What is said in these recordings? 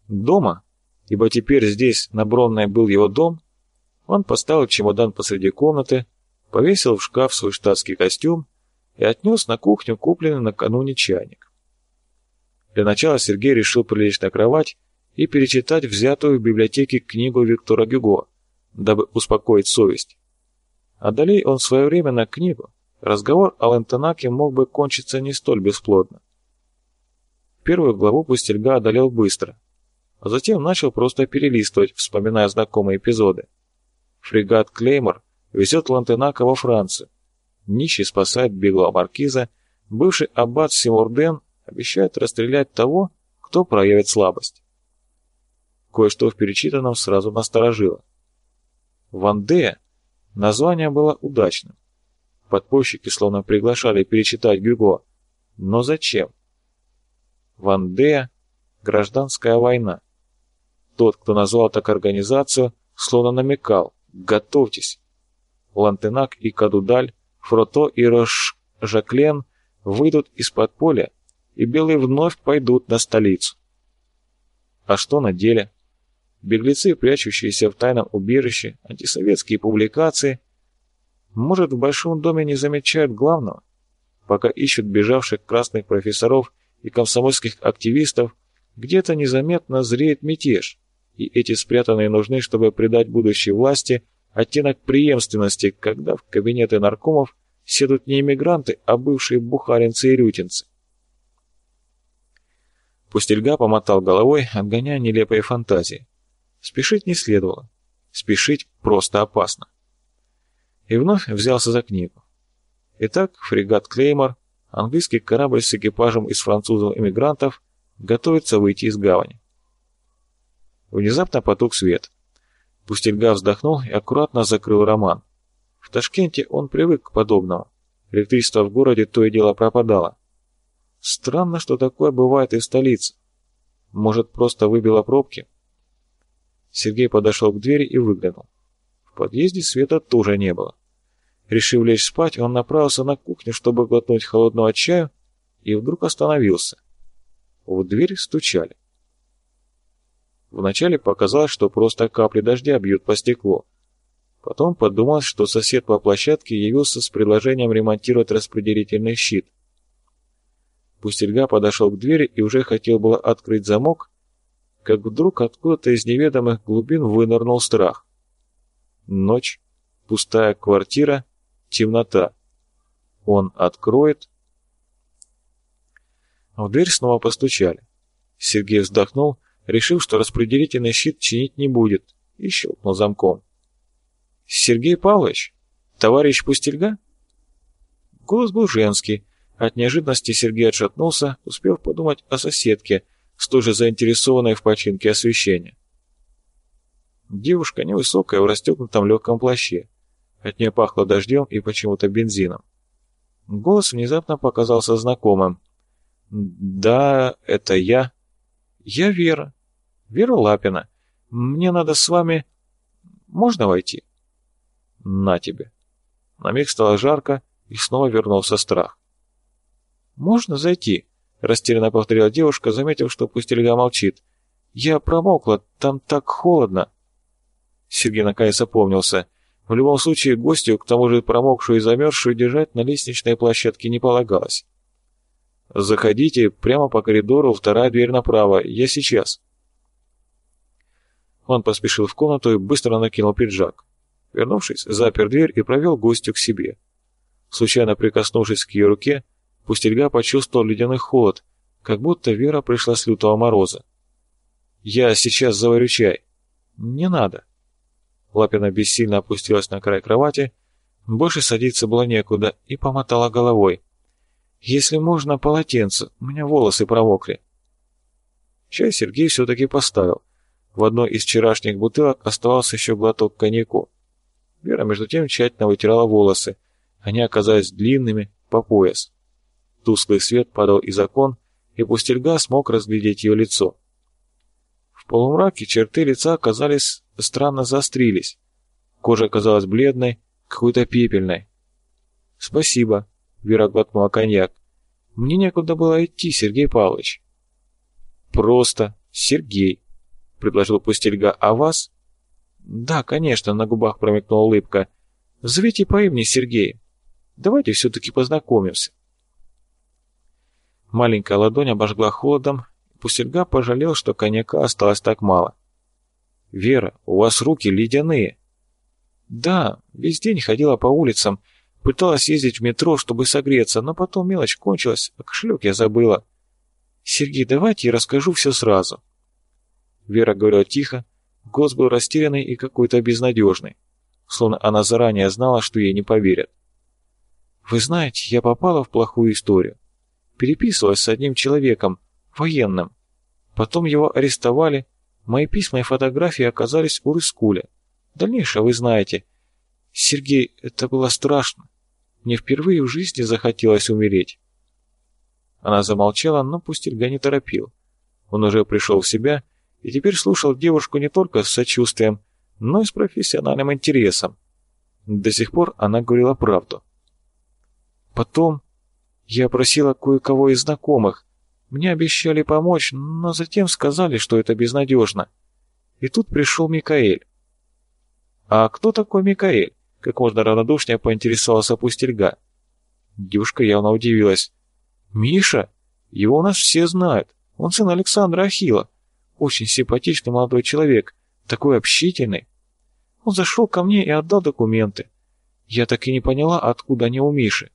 Дома, ибо теперь здесь, на Бронной, был его дом, он поставил чемодан посреди комнаты, повесил в шкаф свой штатский костюм и отнес на кухню купленный накануне чайник. Для начала Сергей решил прилечь на кровать и перечитать взятую в библиотеке книгу Виктора Гюго, дабы успокоить совесть. Одолей он своевременно книгу, разговор о Лентенаке мог бы кончиться не столь бесплодно. Первую главу Пустельга одолел быстро, а затем начал просто перелистывать, вспоминая знакомые эпизоды. Фрегат Клеймор везет Лентенака во Францию. Нищий спасает беглого маркиза, бывший аббат Симурден обещает расстрелять того, кто проявит слабость. Кое-что в перечитанном сразу насторожило. Вандея название было удачным. Подпольщики словно приглашали перечитать Гюго. Но зачем? Вандея — гражданская война. Тот, кто назвал так организацию, словно намекал: готовьтесь. Лантенак и Кадудаль, Фрото и Рош-Жаклен выйдут из подполья, и белые вновь пойдут на столицу. А что на деле? Беглецы, прячущиеся в тайном убежище, антисоветские публикации. Может, в Большом доме не замечают главного? Пока ищут бежавших красных профессоров и комсомольских активистов, где-то незаметно зреет мятеж, и эти спрятанные нужны, чтобы придать будущей власти оттенок преемственности, когда в кабинеты наркомов сядут не иммигранты, а бывшие бухаринцы и рютинцы. Пустельга помотал головой, отгоняя нелепые фантазии. Спешить не следовало. Спешить просто опасно. И вновь взялся за книгу. Итак, фрегат Клеймор, английский корабль с экипажем из французов-эмигрантов, готовится выйти из гавани. Внезапно потух свет. Пустельга вздохнул и аккуратно закрыл роман. В Ташкенте он привык к подобному. Электричество в городе то и дело пропадало. Странно, что такое бывает и в столице. Может, просто выбило пробки? Сергей подошел к двери и выглянул. В подъезде света тоже не было. Решив лечь спать, он направился на кухню, чтобы глотнуть холодного чаю, и вдруг остановился. В дверь стучали. Вначале показалось, что просто капли дождя бьют по стеклу. Потом подумалось, что сосед по площадке явился с предложением ремонтировать распределительный щит. Пустельга подошел к двери и уже хотел было открыть замок, как вдруг откуда-то из неведомых глубин вынырнул страх. Ночь, пустая квартира, темнота. Он откроет. В дверь снова постучали. Сергей вздохнул, решив, что распределительный щит чинить не будет, и щелкнул замком. «Сергей Павлович? Товарищ Пустельга?» Голос был женский. От неожиданности Сергей отшатнулся, успев подумать о соседке, столь же заинтересованной в починке освещения. Девушка невысокая, в расстегнутом легком плаще. От нее пахло дождем и почему-то бензином. Голос внезапно показался знакомым. «Да, это я. Я Вера. Вера Лапина. Мне надо с вами... Можно войти?» «На тебе». На миг стало жарко, и снова вернулся страх. «Можно зайти?» — растерянно повторила девушка, заметив, что Пустельга молчит. «Я промокла, там так холодно». Сергей наконец опомнился. В любом случае, гостью, к тому же промокшую и замерзшую, держать на лестничной площадке не полагалось. «Заходите, прямо по коридору, вторая дверь направо. Я сейчас». Он поспешил в комнату и быстро накинул пиджак. Вернувшись, запер дверь и провел гостью к себе. Случайно прикоснувшись к ее руке, Пустельга почувствовал ледяной холод, как будто Вера пришла с лютого мороза. «Я сейчас заварю чай». «Не надо». Лапина бессильно опустилась на край кровати, больше садиться было некуда, и помотала головой. «Если можно, полотенце, у меня волосы промокли». Чай Сергей все-таки поставил. В одной из вчерашних бутылок оставался еще глоток коньяку. Вера, между тем, тщательно вытирала волосы. Они оказались длинными, по пояс. Тусклый свет падал из окон, и Пустельга смог разглядеть ее лицо. В полумраке черты лица оказались странно заострились. Кожа казалась бледной, какой-то пепельной. «Спасибо», — Вера глотнула коньяк. «Мне некуда было идти, Сергей Павлович». «Просто Сергей», предложил Пустельга. «А вас?» «Да, конечно», — на губах промелькнула улыбка. «Зовите по имени Сергей. Давайте все-таки познакомимся». Маленькая ладонь обожгла холодом, и Пустельга пожалел, что коньяка осталось так мало. «Вера, у вас руки ледяные». «Да, весь день ходила по улицам, пыталась ездить в метро, чтобы согреться, но потом мелочь кончилась, а кошелек я забыла. Сергей, давайте я расскажу все сразу». Вера говорила тихо, голос был растерянный и какой-то безнадежный, словно она заранее знала, что ей не поверят. «Вы знаете, я попала в плохую историю. Переписывалась с одним человеком, военным. Потом его арестовали, мои письма и фотографии оказались у Рыскуля. Дальнейшее вы знаете. Сергей, это было страшно. Мне впервые в жизни захотелось умереть». Она замолчала, но Пустельга не торопил. Он уже пришел в себя и теперь слушал девушку не только с сочувствием, но и с профессиональным интересом. До сих пор она говорила правду. «Потом я просила кое-кого из знакомых. Мне обещали помочь, но затем сказали, что это безнадежно. И тут пришел Микаэль». «А кто такой Микаэль?» — как можно равнодушнее поинтересовался Пустельга. Девушка явно удивилась. «Миша? Его у нас все знают. Он сын Александра Ахилла. Очень симпатичный молодой человек, такой общительный. Он зашел ко мне и отдал документы. Я так и не поняла, откуда они у Миши».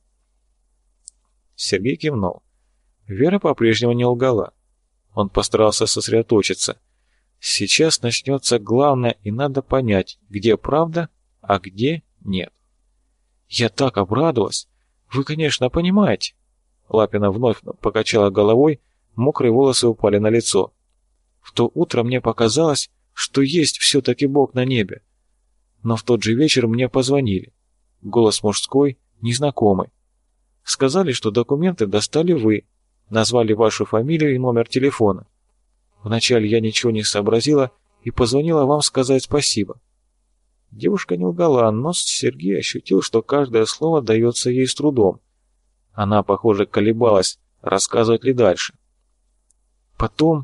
Сергей кивнул. Вера по-прежнему не лгала. Он постарался сосредоточиться. Сейчас начнется главное, и надо понять, где правда, а где нет. «Я так обрадовалась! Вы, конечно, понимаете». Лапина вновь покачала головой, мокрые волосы упали на лицо. «В то утро мне показалось, что есть все-таки Бог на небе. Но в тот же вечер мне позвонили. Голос мужской, незнакомый. Сказали, что документы достали вы, назвали вашу фамилию и номер телефона. Вначале я ничего не сообразила и позвонила вам сказать спасибо». Девушка не лгала, но Сергей ощутил, что каждое слово дается ей с трудом. Она, похоже, колебалась, рассказывать ли дальше. Потом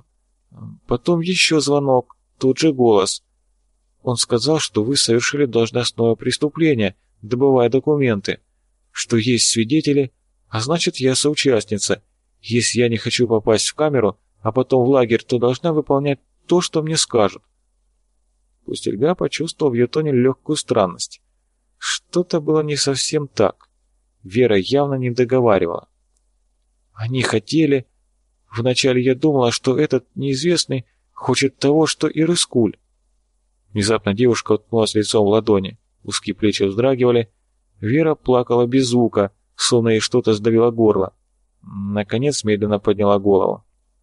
еще звонок, тот же голос. Он сказал, что вы совершили должностное преступление, добывая документы, что есть свидетели, а значит, я соучастница. Если я не хочу попасть в камеру, а потом в лагерь, то должна выполнять то, что мне скажут. Пустельга почувствовал в ее тоне легкую странность. Что-то было не совсем так. Вера явно не договаривала. Они хотели... Вначале я думала, что этот неизвестный хочет того, что и Рыскуль. Внезапно девушка уткнулась лицом в ладони. Узкие плечи вздрагивали. Вера плакала без звука, словно ей что-то сдавило горло. Наконец медленно подняла голову.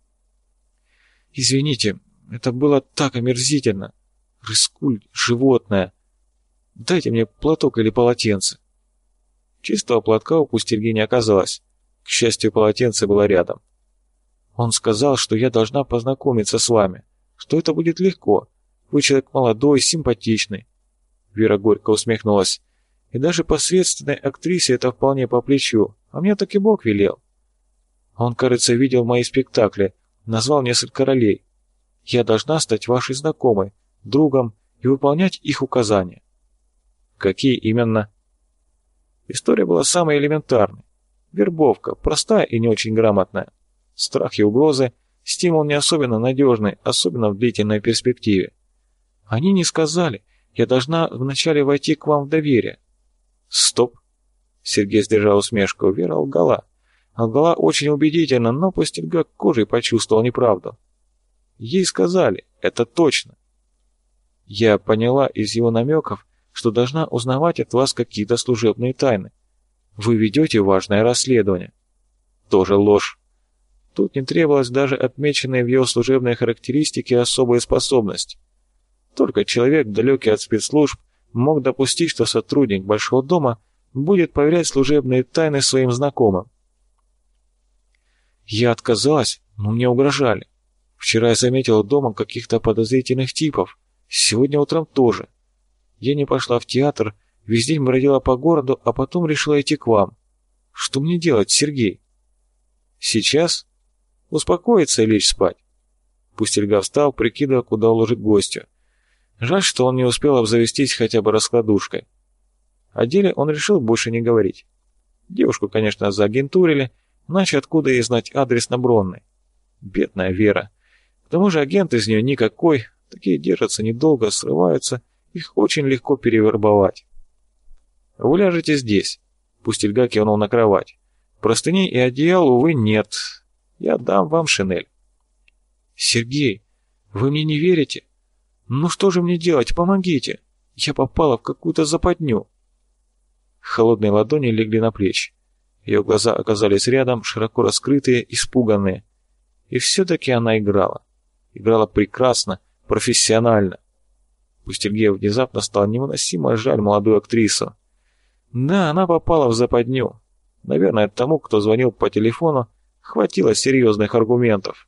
«Извините, это было так омерзительно. Рыскуль, животное. Дайте мне платок или полотенце». Чистого платка у Пустельги не оказалось. К счастью, полотенце было рядом. «Он сказал, что я должна познакомиться с вами, что это будет легко. Вы человек молодой, симпатичный». Вера горько усмехнулась. «И даже посредственной актрисе это вполне по плечу, а мне так и Бог велел. Он, кажется, видел мои спектакли, назвал несколько ролей. Я должна стать вашей знакомой, другом и выполнять их указания». «Какие именно?» История была самой элементарной. Вербовка, простая и не очень грамотная. Страх и угрозы, стимул не особенно надежный, особенно в длительной перспективе. Они не сказали, я должна вначале войти к вам в доверие. Стоп. Сергей сдержал усмешку. Вера лгала. Лгала очень убедительно, но Пустельга кожей почувствовал неправду. Ей сказали, это точно. Я поняла из его намеков, что должна узнавать от вас какие-то служебные тайны. Вы ведете важное расследование. Тоже ложь. Тут не требовалось даже отмеченные в его служебной характеристике особые способности. Только человек, далекий от спецслужб, мог допустить, что сотрудник Большого дома будет поверять служебные тайны своим знакомым. Я отказалась, но мне угрожали. Вчера я заметила дома каких-то подозрительных типов, сегодня утром тоже. Я не пошла в театр, весь день бродила по городу, а потом решила идти к вам. Что мне делать, Сергей? Сейчас? Успокоиться и лечь спать. Пустельга встал, прикидывая, куда уложить гостю. Жаль, что он не успел обзавестись хотя бы раскладушкой. О деле он решил больше не говорить. Девушку, конечно, заагентурили, иначе откуда ей знать адрес на Бронной? Бедная Вера. К тому же агент из нее никакой, такие держатся недолго, срываются, их очень легко перевербовать. «Вы ляжете здесь», — Пустельга кивнул на кровать. «Простыней и одеял, увы, нет. Я дам вам шинель». «Сергей, вы мне не верите? Ну что же мне делать? Помогите! Я попала в какую-то западню». Холодные ладони легли на плечи. Ее глаза оказались рядом, широко раскрытые, испуганные. И все-таки она играла. Играла прекрасно, профессионально. Пустельге внезапно стало невыносимо жаль молодую актрису. Да, она попала в западню. Наверное, тому, кто звонил по телефону, хватило серьезных аргументов.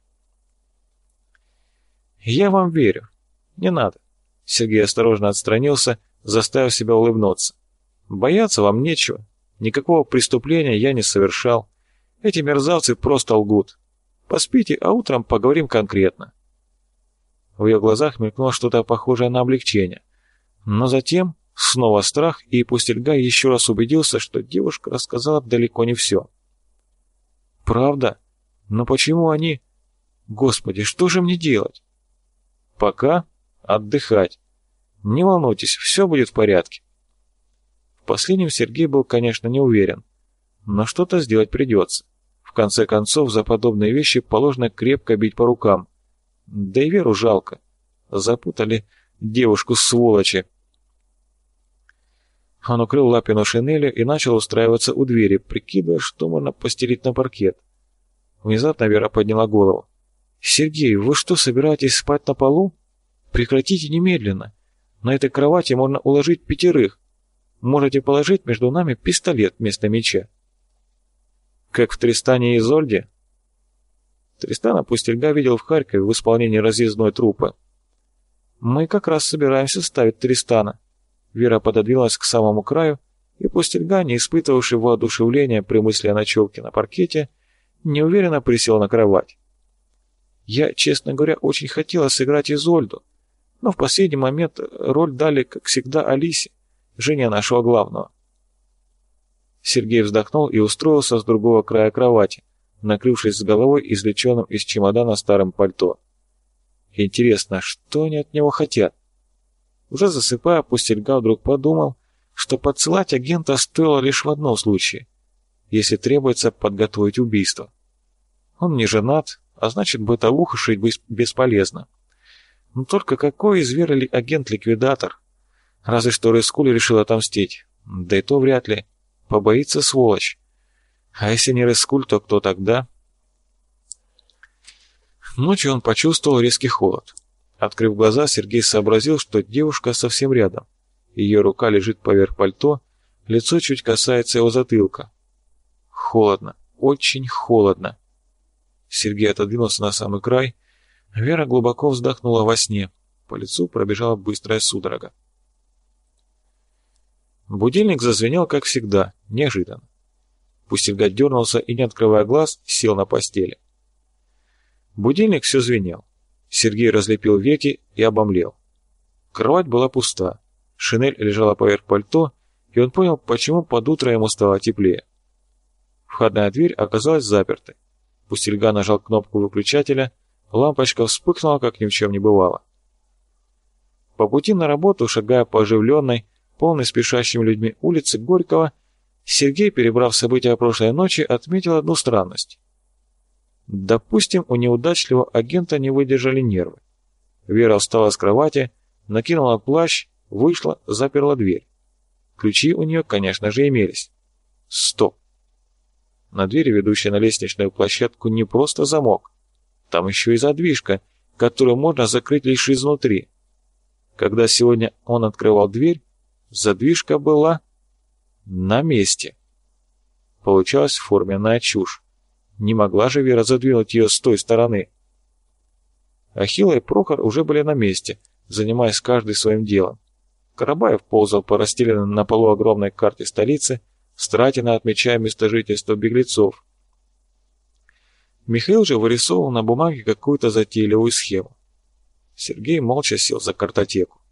«Я вам верю. Не надо». Сергей осторожно отстранился, заставив себя улыбнуться. «Бояться вам нечего. Никакого преступления я не совершал. Эти мерзавцы просто лгут. Поспите, а утром поговорим конкретно». В ее глазах мелькнуло что-то похожее на облегчение. Но затем снова страх, и Пустельга еще раз убедился, что девушка рассказала далеко не все. «Правда? Но почему они... Господи, что же мне делать?» «Пока отдыхать. Не волнуйтесь, все будет в порядке». В последнем Сергей был, конечно, не уверен, но что-то сделать придется. В конце концов, за подобные вещи положено крепко бить по рукам. Да и Веру жалко. Запутали девушку, сволочи. Он укрыл Лапину шинелью и начал устраиваться у двери, прикидывая, что можно постелить на паркет. Внезапно Вера подняла голову. «Сергей, вы что, собираетесь спать на полу? Прекратите немедленно. На этой кровати можно уложить 5. Можете положить между нами пистолет вместо меча». «Как в Тристане и Изольде?» Тристана Пустельга видел в Харькове в исполнении разъездной труппы. «Мы как раз собираемся ставить Тристана». Вера пододвинулась к самому краю, и Пустельга, не испытывавший воодушевления при мысли о ночевке на паркете, неуверенно присел на кровать. «Я, честно говоря, очень хотела сыграть Изольду, но в последний момент роль дали, как всегда, Алисе, жене нашего главного». Сергей вздохнул и устроился с другого края кровати, накрывшись с головой извлеченным из чемодана старым пальто. Интересно, что они от него хотят? Уже засыпая, Пустельга вдруг подумал, что подсылать агента стоило лишь в одном случае, если требуется подготовить убийство. Он не женат, а значит, бытовуху шить бесполезно. Но только какой из Веры агент-ликвидатор? Разве что Рыскуль решил отомстить. Да и то вряд ли. Побоится сволочь. А если не Рыскуль, то кто тогда? Ночью он почувствовал резкий холод. Открыв глаза, Сергей сообразил, что девушка совсем рядом. Ее рука лежит поверх пальто, лицо чуть касается его затылка. Холодно, очень холодно. Сергей отодвинулся на самый край. Вера глубоко вздохнула во сне. По лицу пробежала быстрая судорога. Будильник зазвенел, как всегда, неожиданно. Пустельга дернулся и, не открывая глаз, сел на постели. Будильник все звенел. Сергей разлепил веки и обомлел. Кровать была пуста. Шинель лежала поверх пальто, и он понял, почему под утро ему стало теплее. Входная дверь оказалась запертой. Пустельга нажал кнопку выключателя, лампочка вспыхнула, как ни в чем не бывало. По пути на работу, шагая по оживленной, полной спешащими людьми улице Горького, Сергей, перебрав события прошлой ночи, отметил одну странность. Допустим, у неудачливого агента не выдержали нервы. Вера встала с кровати, накинула плащ, вышла, заперла дверь. Ключи у нее, конечно же, имелись. Стоп! На двери, ведущей на лестничную площадку, не просто замок. Там еще и задвижка, которую можно закрыть лишь изнутри. Когда сегодня он открывал дверь, задвижка была на месте. Получалась форменная чушь. Не могла же Вера задвинуть ее с той стороны. Ахилла и Прохор уже были на месте, занимаясь каждый своим делом. Карабаев ползал по расстеленной на полу огромной карте столицы, старательно отмечая место жительства беглецов. Михаил же вырисовывал на бумаге какую-то затейливую схему. Сергей молча сел за картотеку.